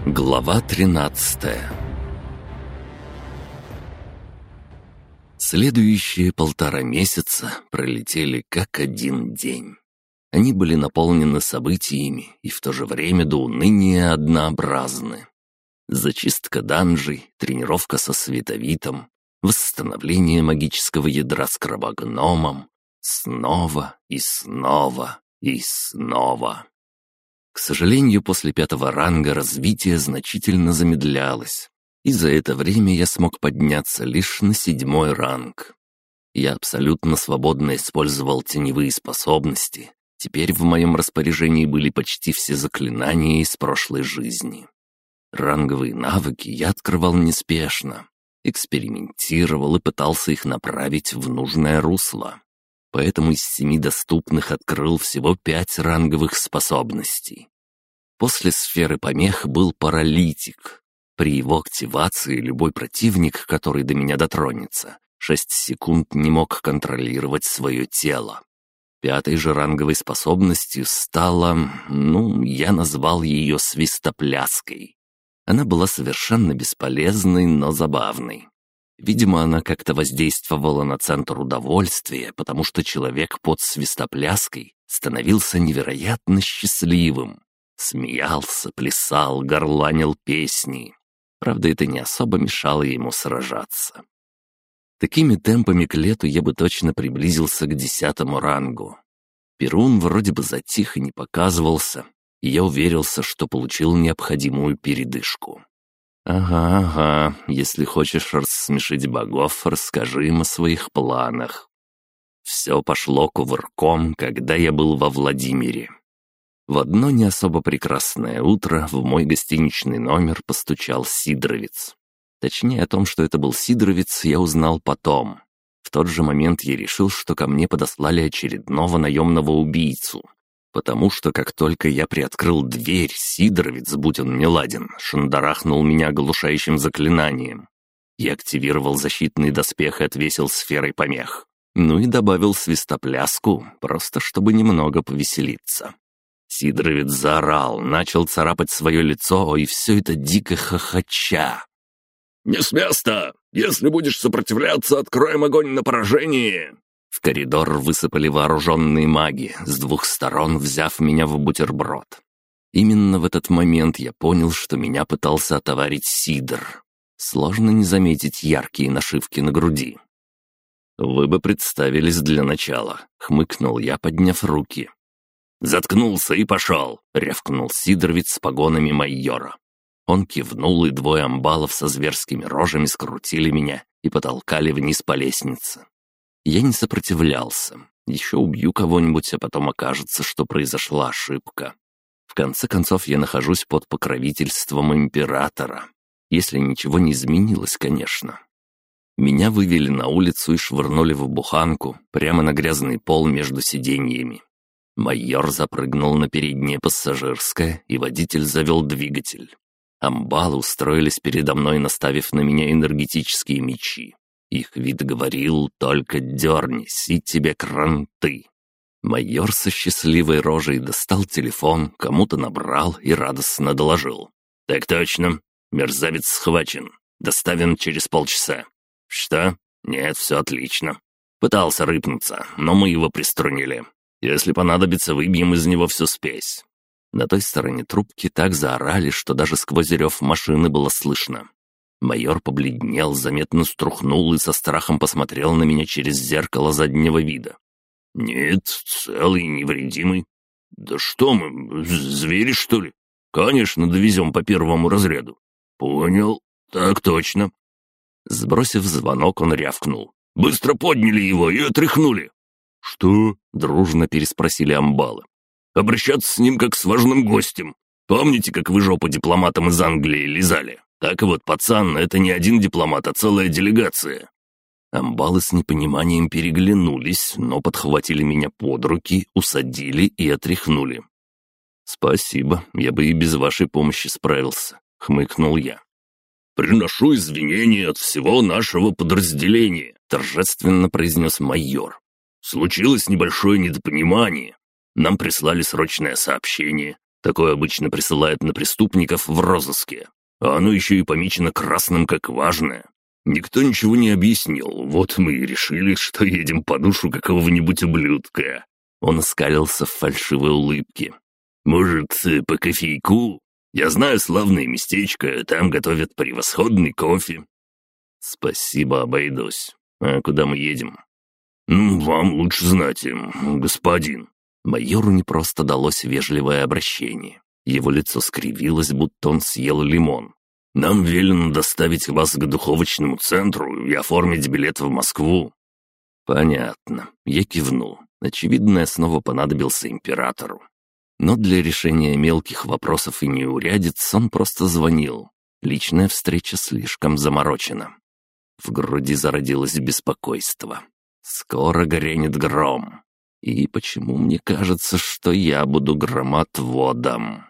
Глава 13. Следующие 1,5 месяца пролетели как один день. Они были наполнены событиями и в то же время до уныния однообразны. Зачистка данжей, тренировка со световитом, восстановление магического ядра с крабогномом, снова и снова и снова. К сожалению, после 5-го ранга развитие значительно замедлялось, и за это время я смог подняться лишь на 7-й ранг. Я абсолютно свободно использовал теневые способности. Теперь в моем распоряжении были почти все заклинания из прошлой жизни. Ранговые навыки я открывал неспешно, экспериментировал и пытался их направить в нужное русло. Поэтому из 7 доступных открыл всего 5 ранговых способностей. После сферы помех был паралитик. При его активации любой противник, который до меня дотронется, 6 секунд не мог контролировать свое тело. 5-й же ранговой способностью стала, я назвал ее свистопляской. Она была совершенно бесполезной, но забавной. Видимо, она как-то воздействовала на центр удовольствия, потому что человек под свистопляской становился невероятно счастливым. Смеялся, плясал, горланил песни. Правда, это не особо мешало ему сражаться. Такими темпами к лету я бы точно приблизился к 10-му рангу. Перун вроде бы затих и не показывался, и я уверился, что получил необходимую передышку. «Ага, если хочешь рассмешить богов, расскажи им о своих планах». Все пошло кувырком, когда я был во Владимире. В одно не особо прекрасное утро в мой гостиничный номер постучал Сидоровец. Точнее, о том, что это был Сидоровец, я узнал потом. В тот же момент я решил, что ко мне подослали очередного наемного убийцу. Потому что как только я приоткрыл дверь, Сидоровец, будь он неладен, шандарахнул меня оглушающим заклинанием. Я активировал защитный доспех и отвесил сферой помех. И добавил свистопляску, просто чтобы немного повеселиться. Сидоровец заорал, начал царапать свое лицо, и все это дико хохоча. «Не с места! Если будешь сопротивляться, откроем огонь на поражение!» В коридор высыпали вооруженные маги, с 2 сторон взяв меня в бутерброд. Именно в этот момент я понял, что меня пытался отоварить Сидор. Сложно не заметить яркие нашивки на груди. «Вы бы представились для начала», — хмыкнул я, подняв руки. «Заткнулся и пошел!» — рявкнул Сидоровец с погонами майора. Он кивнул, и 2 амбалов со зверскими рожами скрутили меня и потолкали вниз по лестнице. Я не сопротивлялся. Еще убью кого-нибудь, а потом окажется, что произошла ошибка. В конце концов, я нахожусь под покровительством императора. Если ничего не изменилось, конечно. Меня вывели на улицу и швырнули в буханку, прямо на грязный пол между сиденьями. Майор запрыгнул на переднее пассажирское, и водитель завел двигатель. Амбалы устроились передо мной, наставив на меня энергетические мечи. Их вид говорил: «Только дернись, и тебе кранты». Майор со счастливой рожей достал телефон, кому-то набрал и радостно доложил: «Так точно. Мерзавец схвачен. Доставим через полчаса». «Что? Нет, все отлично. Пытался рыпнуться, но мы его приструнили. Если понадобится, выбьем из него всю спесь». На той стороне трубки так заорали, что даже сквозь рев машины было слышно. Майор побледнел, заметно струхнул и со страхом посмотрел на меня через зеркало заднего вида. «Нет, целый, невредимый. Да что мы, звери, что ли? Конечно, довезем по 1-му разряду». «Понял. Так точно». Сбросив звонок, он рявкнул: «Быстро подняли его и отряхнули». «Что?» — дружно переспросили амбалы. «Обращаться с ним как с важным гостем. Помните, как вы жопу дипломатам из Англии лизали? Так и вот, пацан, это не один дипломат, а целая делегация». Амбалы с непониманием переглянулись, но подхватили меня под руки, усадили и отряхнули. «Спасибо, я бы и без вашей помощи справился», — хмыкнул я. «Приношу извинения от всего нашего подразделения», — торжественно произнес майор. «Случилось небольшое недопонимание. Нам прислали срочное сообщение. Такое обычно присылают на преступников в розыске. А оно еще и помечено красным как важное. Никто ничего не объяснил, вот мы и решили, что едем по душу какого-нибудь ублюдка». Он оскалился в фальшивой улыбке. «Может, по кофейку? Я знаю славное местечко, там готовят превосходный кофе». «Спасибо, обойдусь. А куда мы едем?» «Вам лучше знать, господин». Майору не просто далось вежливое обращение. Его лицо скривилось, будто он съел лимон. «Нам велено доставить вас к духовочному центру и оформить билет в Москву». «Понятно». Я кивнул. Очевидно, я снова понадобился императору. Но для решения мелких вопросов и неурядиц он просто звонил. Личная встреча слишком заморочена. В груди зародилось беспокойство. Скоро грянет гром. И почему мне кажется, что я буду громотводом?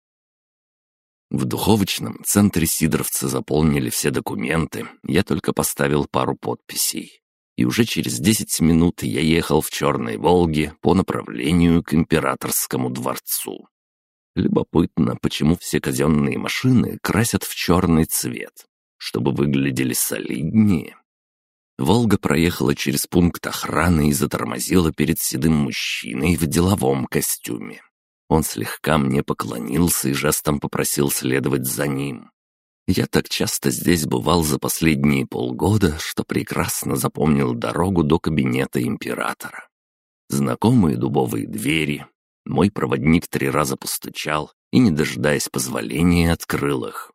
В духовочном центре сидоровцы заполнили все документы, я только поставил пару подписей. И уже через 10 минут я ехал в «Черной Волге» по направлению к императорскому дворцу. Любопытно, почему все казенные машины красят в черный цвет, чтобы выглядели солиднее. «Волга» проехала через пункт охраны и затормозила перед седым мужчиной в деловом костюме. Он слегка мне поклонился и жестом попросил следовать за ним. Я так часто здесь бывал за последние полгода, что прекрасно запомнил дорогу до кабинета императора. Знакомые дубовые двери. Мой проводник 3 раза постучал и, не дожидаясь позволения, открыл их.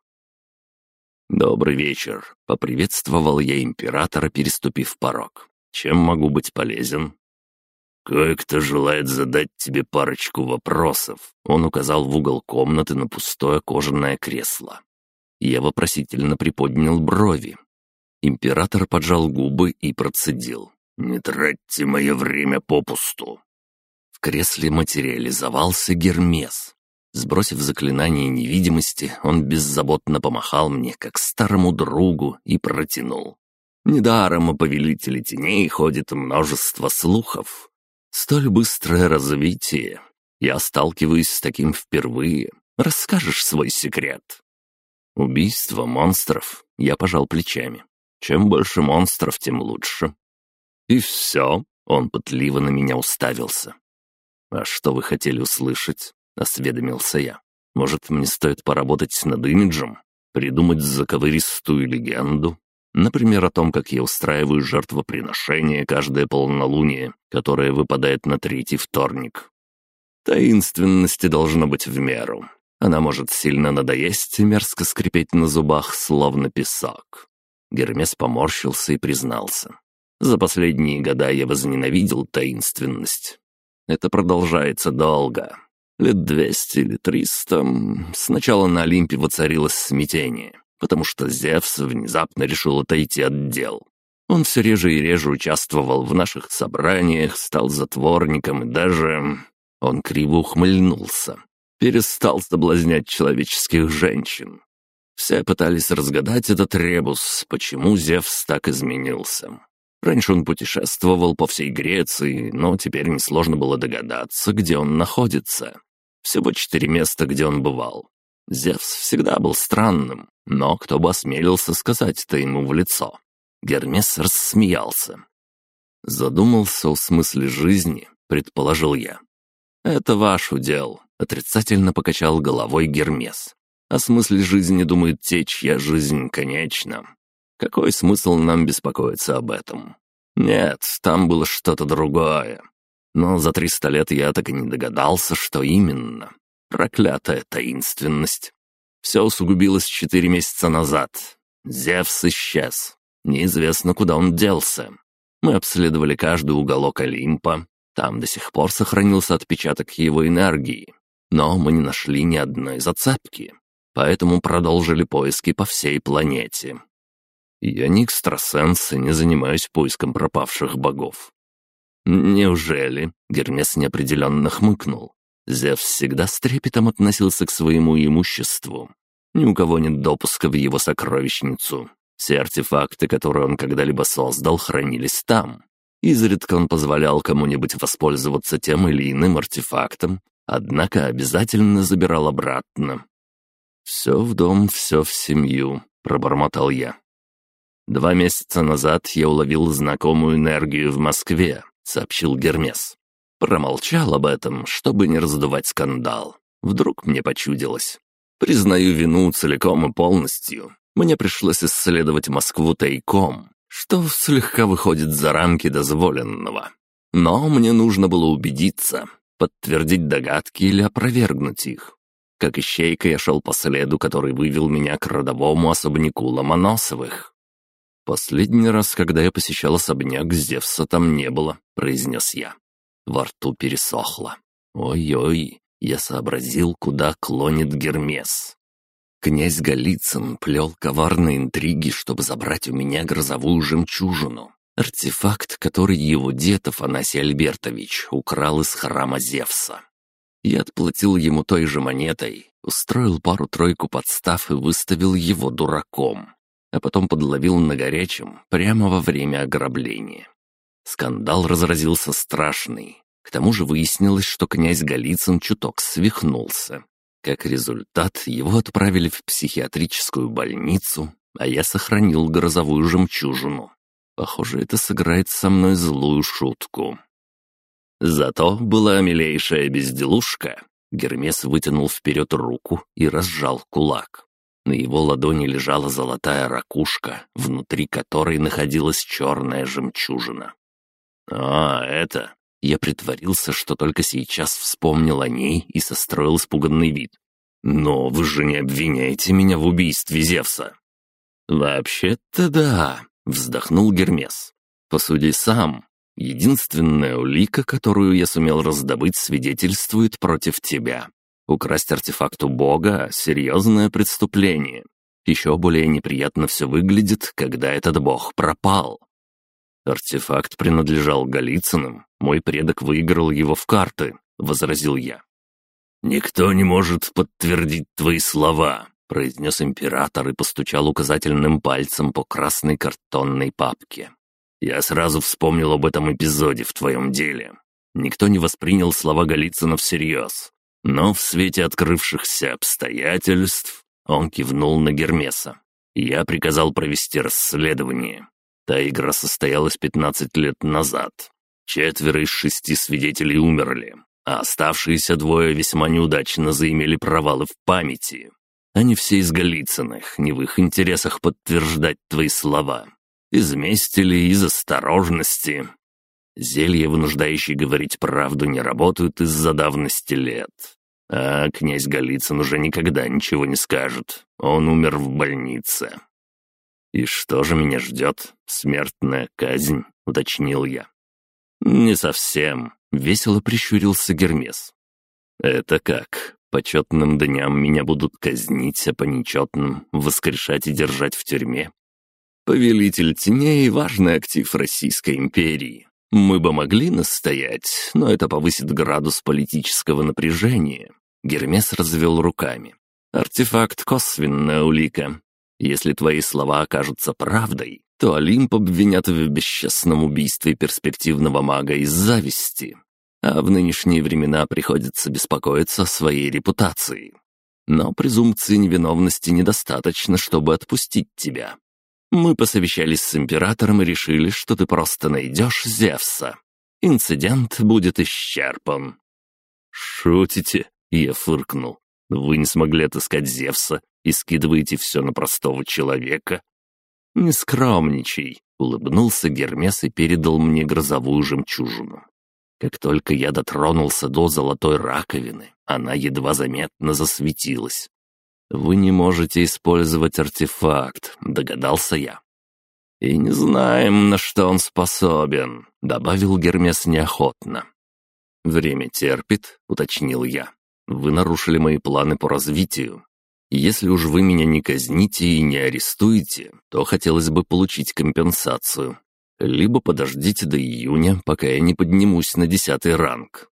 «Добрый вечер», — поприветствовал я императора, переступив порог. «Чем могу быть полезен?» «Кое-кто желает задать тебе парочку вопросов», — он указал в угол комнаты на пустое кожаное кресло. Я вопросительно приподнял брови. Император поджал губы и процедил: «Не тратьте мое время попусту». В кресле материализовался Гермес. Сбросив заклинание невидимости, он беззаботно помахал мне, как старому другу, и протянул. «Недаром о повелителе теней ходит множество слухов. Столь быстрое развитие. Я сталкиваюсь с таким впервые. Расскажешь свой секрет?» «Убийство монстров», — я пожал плечами. «Чем больше монстров, тем лучше». «И все?» — он пытливо на меня уставился. «А что вы хотели услышать?» — осведомился я. «Может, мне стоит поработать над имиджем? Придумать заковыристую легенду? Например, о том, как я устраиваю жертвоприношение каждое полнолуние, которое выпадает на 3-й вторник. Таинственности должно быть в меру. Она может сильно надоесть и мерзко скрипеть на зубах, словно песок». Гермес поморщился и признался. «За последние года я возненавидел таинственность. Это продолжается долго. Лет 200 или 300. Сначала на Олимпе воцарилось смятение, потому что Зевс внезапно решил отойти от дел. Он все реже и реже участвовал в наших собраниях, стал затворником и даже...» Он криво ухмыльнулся. «Перестал соблазнять человеческих женщин. Все пытались разгадать этот ребус, почему Зевс так изменился. Раньше он путешествовал по всей Греции, но теперь несложно было догадаться, где он находится. Всего 4 места, где он бывал. Зевс всегда был странным, но кто бы осмелился сказать это ему в лицо?» Гермес рассмеялся. «Задумался о смысле жизни», — предположил я. «Это ваш удел», — отрицательно покачал головой Гермес. «О смысле жизни думают те, чья жизнь конечна. Какой смысл нам беспокоиться об этом? Нет, там было что-то другое. Но за 300 лет я так и не догадался, что именно. Проклятая таинственность. Все усугубилось 4 месяца назад. Зевс исчез. Неизвестно, куда он делся. Мы обследовали каждый уголок Олимпа. Там до сих пор сохранился отпечаток его энергии. Но мы не нашли ни одной зацепки. Поэтому продолжили поиски по всей планете. Я не экстрасенс и не занимаюсь поиском пропавших богов». «Неужели?» — Гермес неопределенно хмыкнул. Зевс всегда с трепетом относился к своему имуществу. Ни у кого нет допуска в его сокровищницу. Все артефакты, которые он когда-либо создал, хранились там. Изредка он позволял кому-нибудь воспользоваться тем или иным артефактом, однако обязательно забирал обратно. «Все в дом, все в семью», — пробормотал я. 2 месяца назад я уловил знакомую энергию в Москве», — сообщил Гермес. Промолчал об этом, чтобы не раздувать скандал. Вдруг мне почудилось. Признаю вину целиком и полностью. Мне пришлось исследовать Москву тайком, что слегка выходит за рамки дозволенного. Но мне нужно было убедиться, подтвердить догадки или опровергнуть их. Как ищейка я шел по следу, который вывел меня к родовому особняку Ломоносовых. «Последний раз, когда я посещал особняк, Зевса там не было», — произнес я. Во рту пересохло. Ой-ой, я сообразил, куда клонит Гермес. Князь Голицын плел коварные интриги, чтобы забрать у меня грозовую жемчужину. Артефакт, который его дед Афанасий Альбертович украл из храма Зевса. Я отплатил ему той же монетой, устроил пару-тройку подстав и выставил его дураком. А потом подловил на горячем прямо во время ограбления. Скандал разразился страшный. К тому же выяснилось, что князь Голицын чуток свихнулся. Как результат, его отправили в психиатрическую больницу, а я сохранил грозовую жемчужину. Похоже, это сыграет со мной злую шутку. Зато была милейшая безделушка. Гермес вытянул вперед руку и разжал кулак. На его ладони лежала золотая ракушка, внутри которой находилась черная жемчужина. Это...» Я притворился, что только сейчас вспомнил о ней и состроил испуганный вид. «Но вы же не обвиняете меня в убийстве Зевса?» «Вообще-то да», — вздохнул Гермес. «Посуди сам. Единственная улика, которую я сумел раздобыть, свидетельствует против тебя. Украсть артефакт у Бога — серьезное преступление. Еще более неприятно все выглядит, когда этот Бог пропал. Артефакт принадлежал Голицыным, мой предок выиграл его в карты», — возразил я. «Никто не может подтвердить твои слова», — произнес император и постучал указательным пальцем по красной картонной папке. «Я сразу вспомнил об этом эпизоде в твоем деле. Никто не воспринял слова Голицына всерьез. Но в свете открывшихся обстоятельств...» Он кивнул на Гермеса. «Я приказал провести расследование. Та игра состоялась 15 лет назад. 4 из 6 свидетелей умерли, а оставшиеся 2 весьма неудачно заимели провалы в памяти. Они все из Голицыных, не в их интересах подтверждать твои слова. Из мести или из осторожности. Зелья, вынуждающие говорить правду, не работают из-за давности лет. А князь Голицын уже никогда ничего не скажет. Он умер в больнице». «И что же меня ждет? Смертная казнь?» — уточнил я. «Не совсем», — весело прищурился Гермес. «Это как? По четным дням меня будут казнить, а по нечетным — воскрешать и держать в тюрьме? Повелитель теней — важный актив Российской империи. Мы бы могли настоять, но это повысит градус политического напряжения». Гермес развел руками. «Артефакт — косвенная улика. Если твои слова окажутся правдой, то Олимп обвинят в бесчестном убийстве перспективного мага из зависти. А в нынешние времена приходится беспокоиться о своей репутации. Но презумпции невиновности недостаточно, чтобы отпустить тебя. Мы посовещались с императором и решили, что ты просто найдешь Зевса. Инцидент будет исчерпан». «Шутите?» — я фыркнул. «Вы не смогли отыскать Зевса и скидываете все на простого человека?» «Не скромничай», — улыбнулся Гермес и передал мне грозовую жемчужину. Как только я дотронулся до золотой раковины, она едва заметно засветилась. «Вы не можете использовать артефакт», — догадался я. «И не знаем, на что он способен», — добавил Гермес неохотно. «Время терпит», — уточнил я. «Вы нарушили мои планы по развитию. Если уж вы меня не казните и не арестуете, то хотелось бы получить компенсацию. Либо подождите до июня, пока я не поднимусь на 10-й ранг».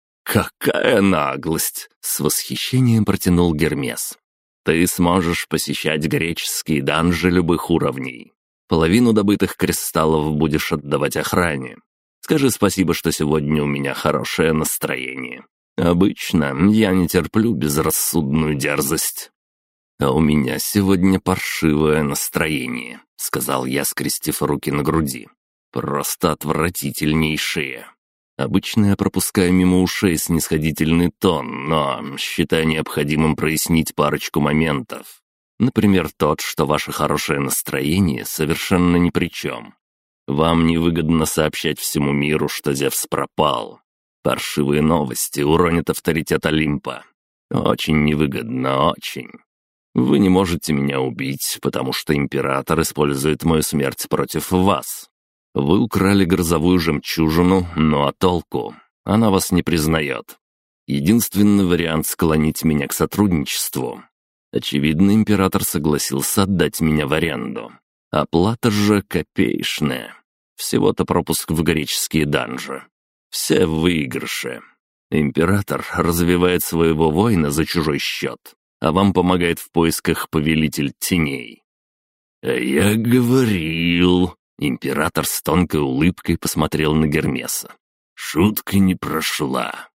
«Какая наглость!» — с восхищением протянул Гермес. «Ты сможешь посещать греческие данжи любых уровней. Половину добытых кристаллов будешь отдавать охране. Скажи спасибо, что сегодня у меня хорошее настроение. Обычно я не терплю безрассудную дерзость. «А у меня сегодня паршивое настроение», — сказал я, скрестив руки на груди. «Просто отвратительнейшее. Обычно я пропускаю мимо ушей снисходительный тон, но считаю необходимым прояснить парочку моментов. Например, тот, что ваше хорошее настроение совершенно ни при чем. Вам невыгодно сообщать всему миру, что Зевс пропал. Паршивые новости уронят авторитет Олимпа. Очень невыгодно, очень. Вы не можете меня убить, потому что император использует мою смерть против вас. Вы украли грозовую жемчужину, а толку? Она вас не признает. Единственный вариант — склонить меня к сотрудничеству. Очевидно, император согласился отдать меня в аренду. Оплата же копеечная. Всего-то пропуск в греческие данжи. Все в выигрыше. Император развивает своего воина за чужой счет, а вам помогает в поисках повелитель теней. «А я говорил...» Император с тонкой улыбкой посмотрел на Гермеса. «Шутка не прошла.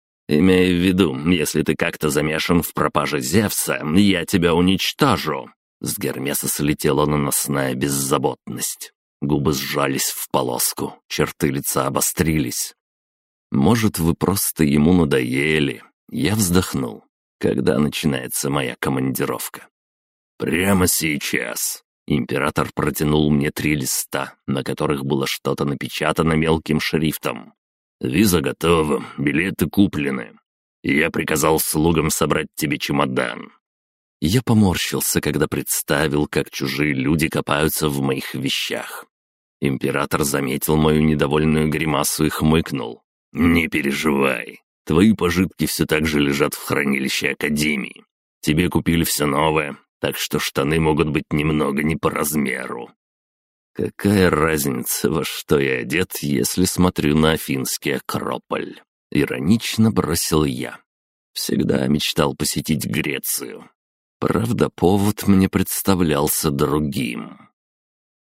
Имея в виду, если ты как-то замешан в пропаже Зевса, я тебя уничтожу». С Гермеса слетела наносная беззаботность. Губы сжались в полоску, черты лица обострились. «Может, вы просто ему надоели?» Я вздохнул. «Когда начинается моя командировка?» «Прямо сейчас». Император протянул мне 3 листа, на которых было что-то напечатано мелким шрифтом. «Виза готова, билеты куплены. Я приказал слугам собрать тебе чемодан». Я поморщился, когда представил, как чужие люди копаются в моих вещах. Император заметил мою недовольную гримасу и хмыкнул. «Не переживай, твои пожитки все так же лежат в хранилище Академии. Тебе купили все новое, так что штаны могут быть немного не по размеру». «Какая разница, во что я одет, если смотрю на Афинский Акрополь?» Иронично бросил я. Всегда мечтал посетить Грецию. Правда, повод мне представлялся другим.